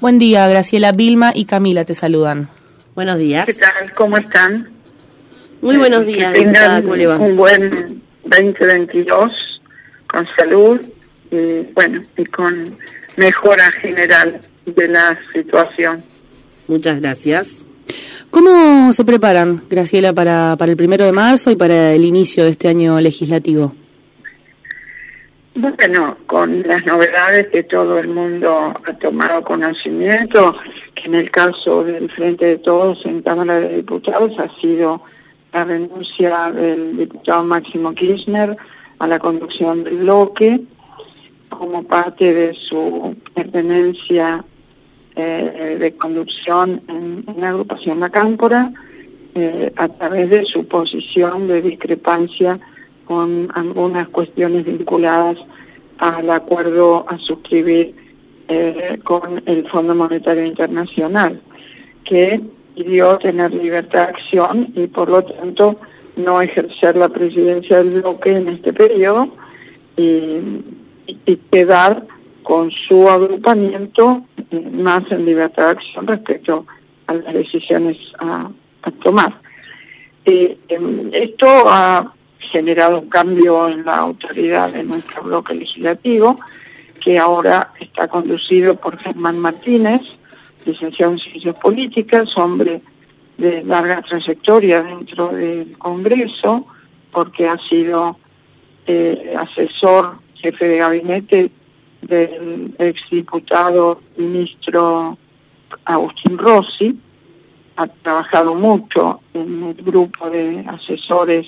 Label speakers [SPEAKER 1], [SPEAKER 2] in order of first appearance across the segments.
[SPEAKER 1] Buen día, Graciela, Vilma y Camila te saludan.
[SPEAKER 2] Buenos días.
[SPEAKER 3] ¿Qué tal? ¿Cómo están?
[SPEAKER 2] Muy buenos días,
[SPEAKER 3] que
[SPEAKER 2] diputada,
[SPEAKER 3] tengan
[SPEAKER 2] ¿cómo le va?
[SPEAKER 3] un buen 2022 con salud y con mejora general de la situación.
[SPEAKER 2] Muchas gracias.
[SPEAKER 1] ¿Cómo se preparan, Graciela, para el 1 de marzo y para el inicio de este año legislativo?
[SPEAKER 3] Bueno, con las novedades que todo el mundo ha tomado conocimiento, que en el caso del Frente de Todos en Cámara de Diputados ha sido la renuncia del diputado Máximo Kirchner a la conducción del bloque, como parte de su pertenencia de conducción en la agrupación La Cámpora, a través de su posición de discrepancia con algunas cuestiones vinculadas al acuerdo a suscribir con el Fondo Monetario Internacional, que pidió tener libertad de acción y por lo tanto no ejercer la presidencia del bloque en este periodo y quedar con su agrupamiento más en libertad de acción respecto a las decisiones a tomar. Esto ha generado un cambio en la autoridad de nuestro bloque legislativo, que ahora está conducido por Germán Martínez, licenciado en Ciencias Políticas, hombre de larga trayectoria dentro del Congreso, porque ha sido asesor, jefe de gabinete del exdiputado ministro Agustín Rossi, ha trabajado mucho en el grupo de asesores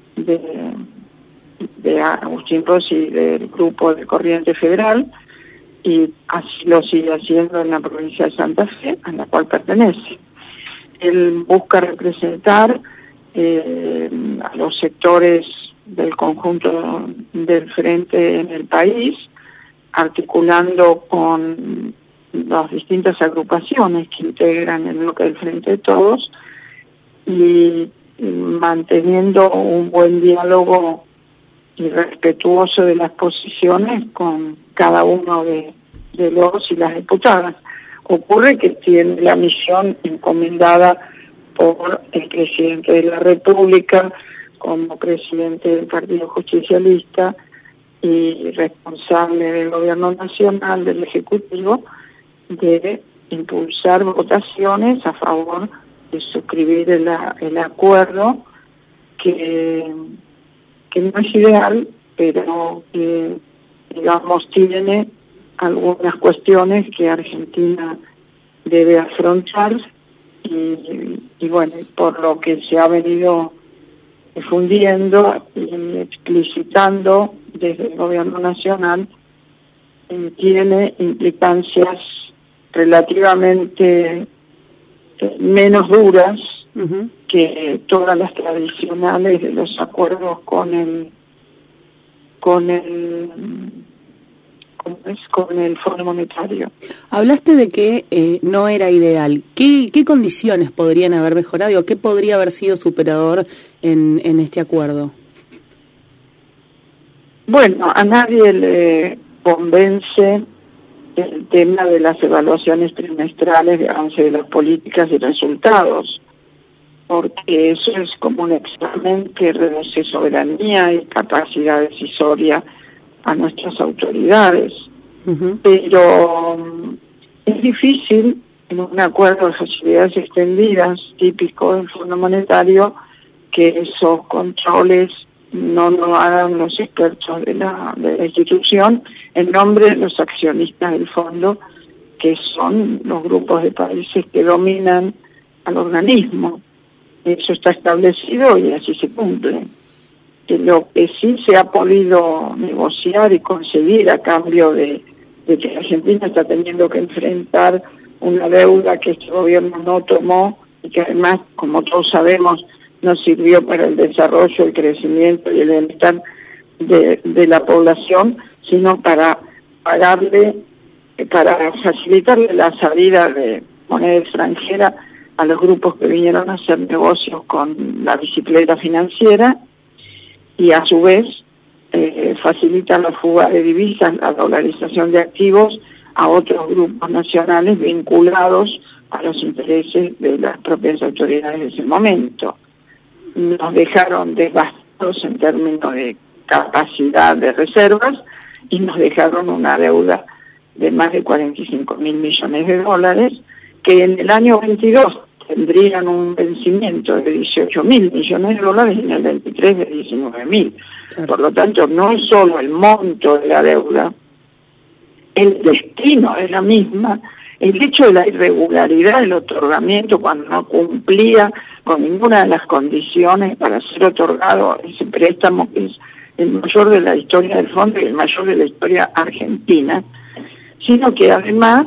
[SPEAKER 3] de Agustín Rossi del grupo de Corriente Federal, y así lo sigue haciendo en la provincia de Santa Fe, a la cual pertenece. Él busca representar a los sectores del conjunto del Frente en el país, articulando con las distintas agrupaciones que integran el bloque del Frente de Todos y manteniendo un buen diálogo y respetuoso de las posiciones con cada uno de los y las diputadas. Ocurre que tiene la misión encomendada por el presidente de la República como presidente del Partido Justicialista y responsable del Gobierno Nacional, del Ejecutivo, de impulsar votaciones a favor de suscribir el acuerdo que no es ideal, pero que, digamos, tiene algunas cuestiones que Argentina debe afrontar y bueno, por lo que se ha venido difundiendo y explicitando desde el Gobierno Nacional, tiene implicancias relativamente menos duras que todas las tradicionales de los acuerdos con el Fondo Monetario.
[SPEAKER 1] Hablaste de que no era ideal. ¿Qué condiciones podrían haber mejorado o qué podría haber sido superador en este acuerdo?
[SPEAKER 3] Bueno, a nadie le convence el tema de las evaluaciones trimestrales de avance de las políticas y resultados, porque eso es como un examen que reduce soberanía y capacidad decisoria a nuestras autoridades. Pero es difícil en un acuerdo de facilidades extendidas típico del Fondo Monetario que esos controles no lo hagan los expertos de la institución en nombre de los accionistas del fondo, que son los grupos de países que dominan al organismo. Eso está establecido y así se cumple. Lo que sí se ha podido negociar y conseguir a cambio de que Argentina está teniendo que enfrentar una deuda que este gobierno no tomó y que además, como todos sabemos, no sirvió para el desarrollo, el crecimiento y el bienestar de la población, sino para pagarle, para facilitarle la salida de moneda extranjera a los grupos que vinieron a hacer negocios con la bicicleta financiera y a su vez facilitan la fuga de divisas, la dolarización de activos a otros grupos nacionales vinculados a los intereses de las propias autoridades de ese momento. Nos dejaron devastados en términos de capacidad de reservas y nos dejaron una deuda de más de 45.000 millones de dólares, que en el año 22 tendrían un vencimiento de 18.000 millones de dólares y en el 23 de 19.000. Por lo tanto, no es solo el monto de la deuda, el destino es la misma, el hecho de la irregularidad del otorgamiento cuando no cumplía con ninguna de las condiciones para ser otorgado ese préstamo, que es el mayor de la historia del fondo y el mayor de la historia argentina, sino que además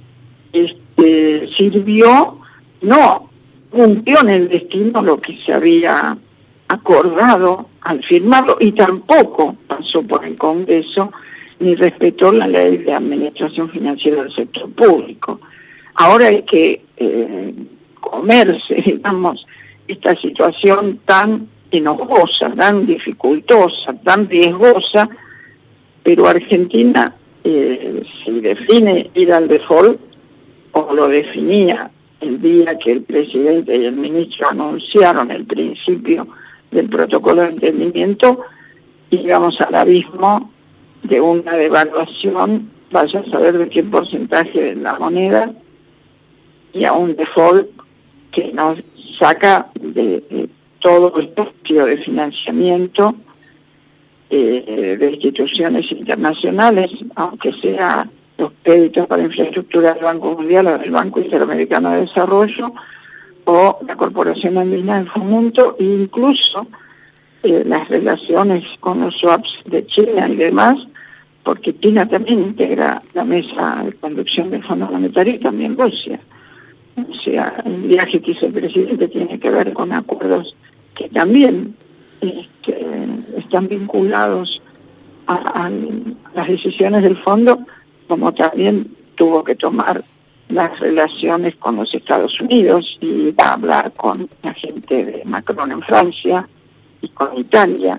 [SPEAKER 3] sirvió, no cumplió en el destino lo que se había acordado al firmarlo y tampoco pasó por el Congreso ni respetó la ley de administración financiera del sector público. Ahora hay que comerse, digamos, esta situación tan enojosa, tan dificultosa, tan riesgosa, pero Argentina, si define ir al default, o lo definía el día que el presidente y el ministro anunciaron el principio del protocolo de entendimiento, íbamos al abismo de una devaluación, vaya a saber de qué porcentaje de la moneda, y a un default que nos saca de todo el espacio de financiamiento de instituciones internacionales, aunque sea los créditos para infraestructura del Banco Mundial o del Banco Interamericano de Desarrollo o la Corporación Andina de Fomento, e incluso las relaciones con los swaps de China y demás, porque China también integra la mesa de conducción del Fondo Monetario y también Rusia. O sea, el viaje que hizo el presidente tiene que ver con acuerdos que también están vinculados a las decisiones del fondo, como también tuvo que tomar las relaciones con los Estados Unidos y va a hablar con la gente de Macron en Francia y con Italia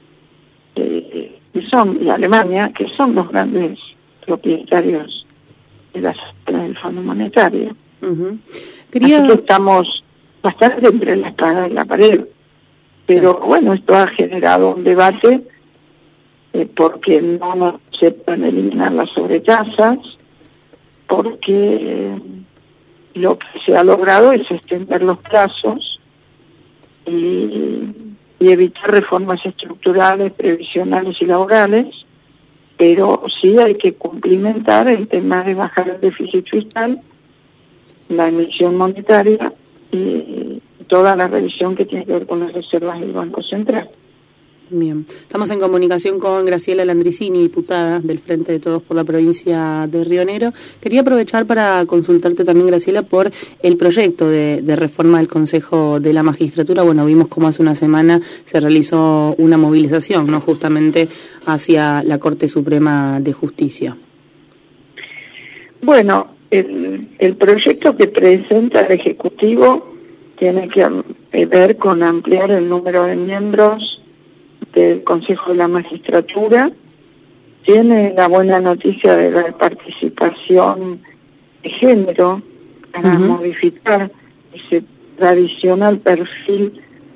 [SPEAKER 3] y Alemania, que son los grandes propietarios de las acciones del Fondo Monetario. Así que estamos bastante entre la espada y la pared, pero bueno, esto ha generado un debate porque no se pueden eliminar las sobretasas, porque lo que se ha logrado es extender los plazos y evitar reformas estructurales, previsionales y laborales, pero sí hay que cumplimentar el tema de bajar el déficit fiscal, la emisión monetaria y toda la revisión que tiene que ver con las reservas del Banco Central.
[SPEAKER 1] Bien, estamos en comunicación con Graciela Landricini, diputada del Frente de Todos por la provincia de Río Negro. Quería aprovechar para consultarte también, Graciela, por el proyecto de reforma del Consejo de la Magistratura. Bueno, vimos cómo hace una semana se realizó una movilización, ¿no?, justamente hacia la Corte Suprema de Justicia.
[SPEAKER 3] Bueno, el proyecto que presenta el Ejecutivo tiene que ver con ampliar el número de miembros del Consejo de la Magistratura. Tiene la buena noticia de la participación de género para modificar ese tradicional perfil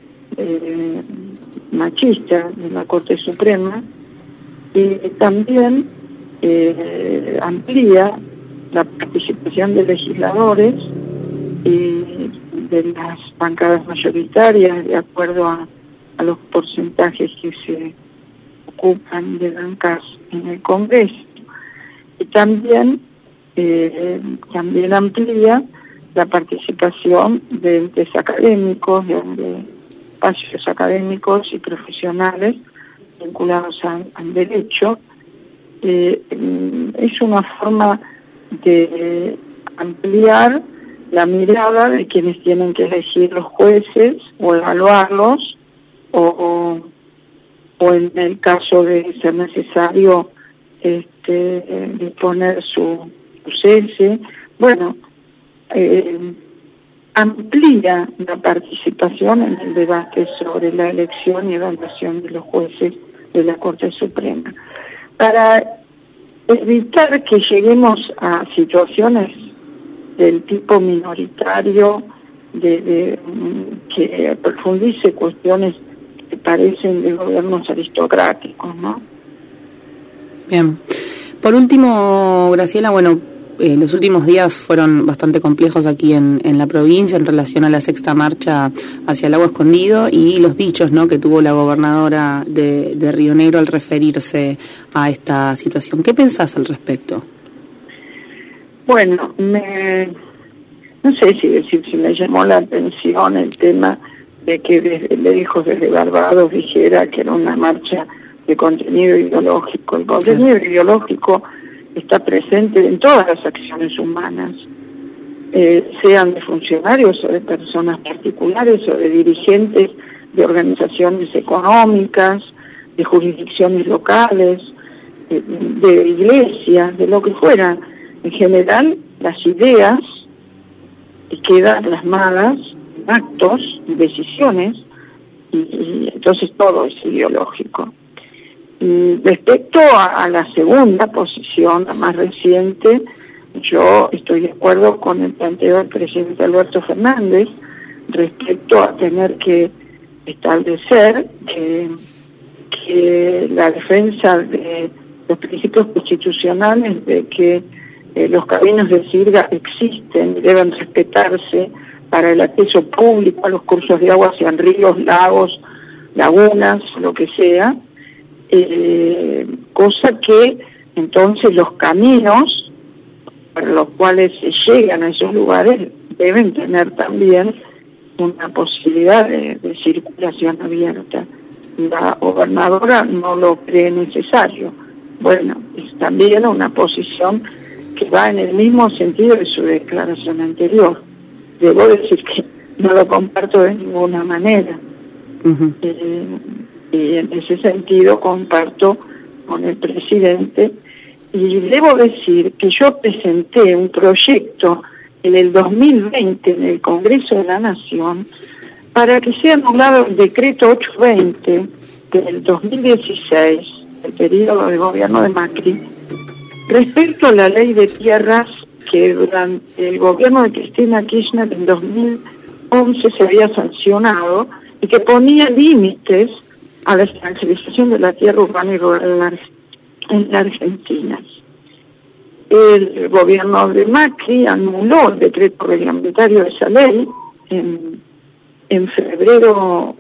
[SPEAKER 3] machista de la Corte Suprema, y también amplía la participación de legisladores y de las bancadas mayoritarias de acuerdo a los porcentajes que se ocupan de bancas en el Congreso. Y también amplía la participación de entes académicos, de espacios académicos y profesionales vinculados al derecho. Es una forma de ampliar la mirada de quienes tienen que elegir los jueces o evaluarlos, o en el caso de ser necesario disponer su cese. Bueno, amplía la participación en el debate sobre la elección y evaluación de los jueces de la Corte Suprema. Para evitar que lleguemos a situaciones del tipo minoritario, que profundice cuestiones que parecen de gobiernos aristocráticos, ¿no?
[SPEAKER 1] Bien. Por último, Graciela, bueno, los últimos días fueron bastante complejos aquí en la provincia en relación a la sexta marcha hacia el Lago Escondido y los dichos, ¿no?, que tuvo la gobernadora de Río Negro al referirse a esta situación. ¿Qué pensás al respecto?
[SPEAKER 3] Bueno, no sé si me llamó la atención el tema de que lejos desde Barbados dijera que era una marcha de contenido ideológico. El contenido ideológico está presente en todas las acciones humanas, sean de funcionarios o de personas particulares o de dirigentes de organizaciones económicas, de jurisdicciones locales, de iglesias, de lo que fuera. En general, las ideas quedan plasmadas en actos, en decisiones, y entonces todo es ideológico. Y respecto a la segunda posición, la más reciente, yo estoy de acuerdo con el planteo del presidente Alberto Fernández respecto a tener que establecer que la defensa de los principios constitucionales de que los caminos de sirga existen y deben respetarse para el acceso público a los cursos de agua, sean ríos, lagos, lagunas, lo que sea, cosa que entonces los caminos para los cuales se llegan a esos lugares deben tener también una posibilidad de circulación abierta. La gobernadora no lo cree necesario. Bueno, es también una posición que va en el mismo sentido de su declaración anterior. Debo decir que no lo comparto de ninguna manera.
[SPEAKER 1] Uh-huh.
[SPEAKER 3] Y en ese sentido comparto con el presidente. Y debo decir que yo presenté un proyecto en el 2020 en el Congreso de la Nación para que sea anulado el decreto 820 del 2016, el periodo de gobierno de Macri, respecto a la ley de tierras que durante el gobierno de Cristina Kirchner en 2011 se había sancionado y que ponía límites a la extranjerización de la tierra urbana y rural en la Argentina. El gobierno de Macri anuló el decreto reglamentario de esa ley en febrero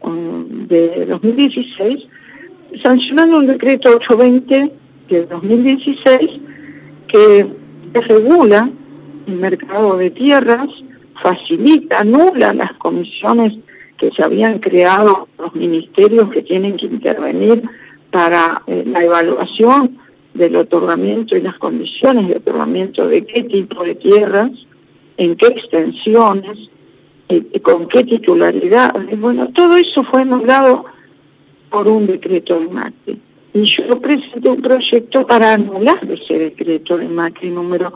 [SPEAKER 3] de 2016, sancionando un decreto 820 del 2016 que regula el mercado de tierras, facilita, anula las comisiones que se habían creado, los ministerios que tienen que intervenir para la evaluación del otorgamiento y las condiciones de otorgamiento de qué tipo de tierras, en qué extensiones, con qué titularidades. Bueno, todo eso fue anulado por un decreto de Macri. Y yo presenté un proyecto para anular ese decreto de Macri número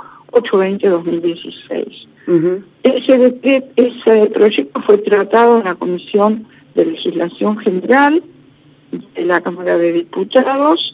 [SPEAKER 3] 820-2016. Uh-huh. Ese proyecto fue tratado en la Comisión de Legislación General de la Cámara de Diputados.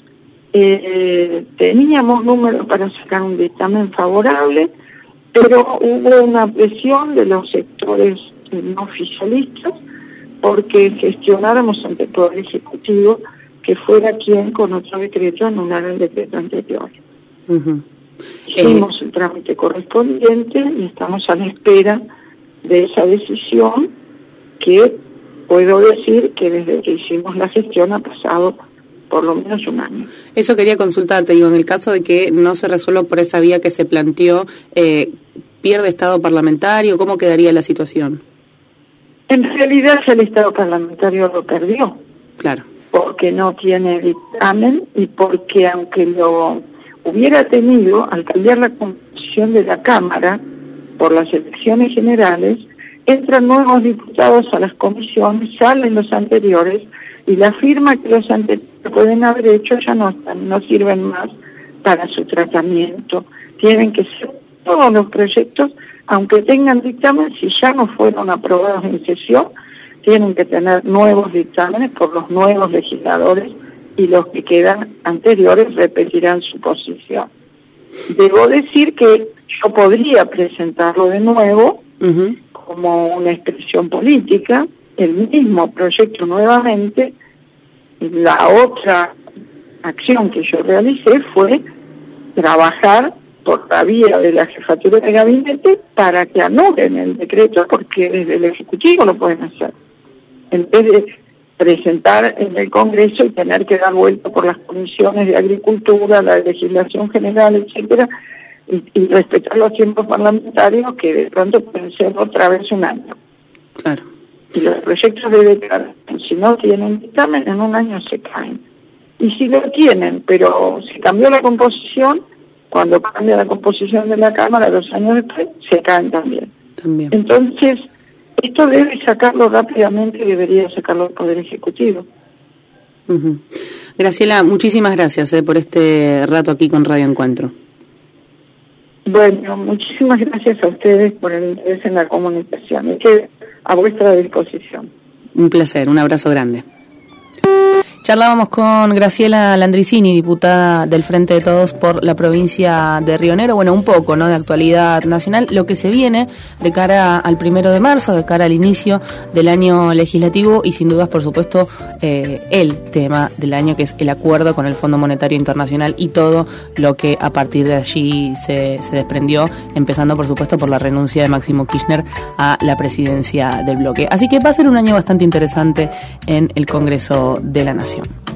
[SPEAKER 3] Teníamos números para sacar un dictamen favorable, pero hubo una presión de los sectores no oficialistas porque gestionáramos ante el Poder Ejecutivo que fuera quien con otro decreto anulara el decreto anterior. Uh-huh. Hicimos el trámite correspondiente y estamos a la espera de esa decisión, que puedo decir que desde que hicimos la gestión ha pasado por lo menos un año.
[SPEAKER 1] Eso quería consultarte, digo, en el caso de que no se resuelva por esa vía que se planteó, ¿pierde estado parlamentario? ¿Cómo quedaría la situación?
[SPEAKER 3] En realidad el estado parlamentario lo perdió.
[SPEAKER 1] Claro.
[SPEAKER 3] Porque no tiene dictamen y porque aunque lo hubiera tenido, al cambiar la composición de la Cámara por las elecciones generales, entran nuevos diputados a las comisiones, salen los anteriores y la firma que los anteriores pueden haber hecho ya no sirven más para su tratamiento. Tienen que ser todos los proyectos, aunque tengan dictamen, si ya no fueron aprobados en sesión, tienen que tener nuevos dictámenes por los nuevos legisladores y los que quedan anteriores repetirán su posición. Debo decir que yo podría presentarlo de nuevo como una expresión política, el mismo proyecto nuevamente. La otra acción que yo realicé fue trabajar por la vía de la jefatura de gabinete para que anulen el decreto, porque desde el Ejecutivo lo pueden hacer, en vez de presentar en el Congreso y tener que dar vuelta por las comisiones de Agricultura, la legislación general, etcétera, y respetar los tiempos parlamentarios, que de pronto pueden ser otra vez un año.
[SPEAKER 1] Claro.
[SPEAKER 3] Y los proyectos de declaración, si no tienen dictamen, en un año se caen. Y si lo tienen, pero se cambió la composición, cuando cambia la composición de la Cámara 2 años después, se caen también. Entonces, esto debe sacarlo rápidamente y debería sacarlo el Poder Ejecutivo.
[SPEAKER 1] Graciela, muchísimas gracias por este rato aquí con Radio Encuentro.
[SPEAKER 3] Bueno, muchísimas gracias a ustedes por el interés en la comunicación. Y que a vuestra disposición.
[SPEAKER 1] Un placer, un abrazo grande. Charlábamos con Graciela Landricini, diputada del Frente de Todos por la provincia de Río Negro. Bueno, un poco, ¿no?, de actualidad nacional, lo que se viene de cara al 1 de marzo, de cara al inicio del año legislativo y sin dudas, por supuesto, el tema del año, que es el acuerdo con el Fondo Monetario Internacional y todo lo que a partir de allí se desprendió, empezando, por supuesto, por la renuncia de Máximo Kirchner a la presidencia del bloque. Así que va a ser un año bastante interesante en el Congreso de la Nación.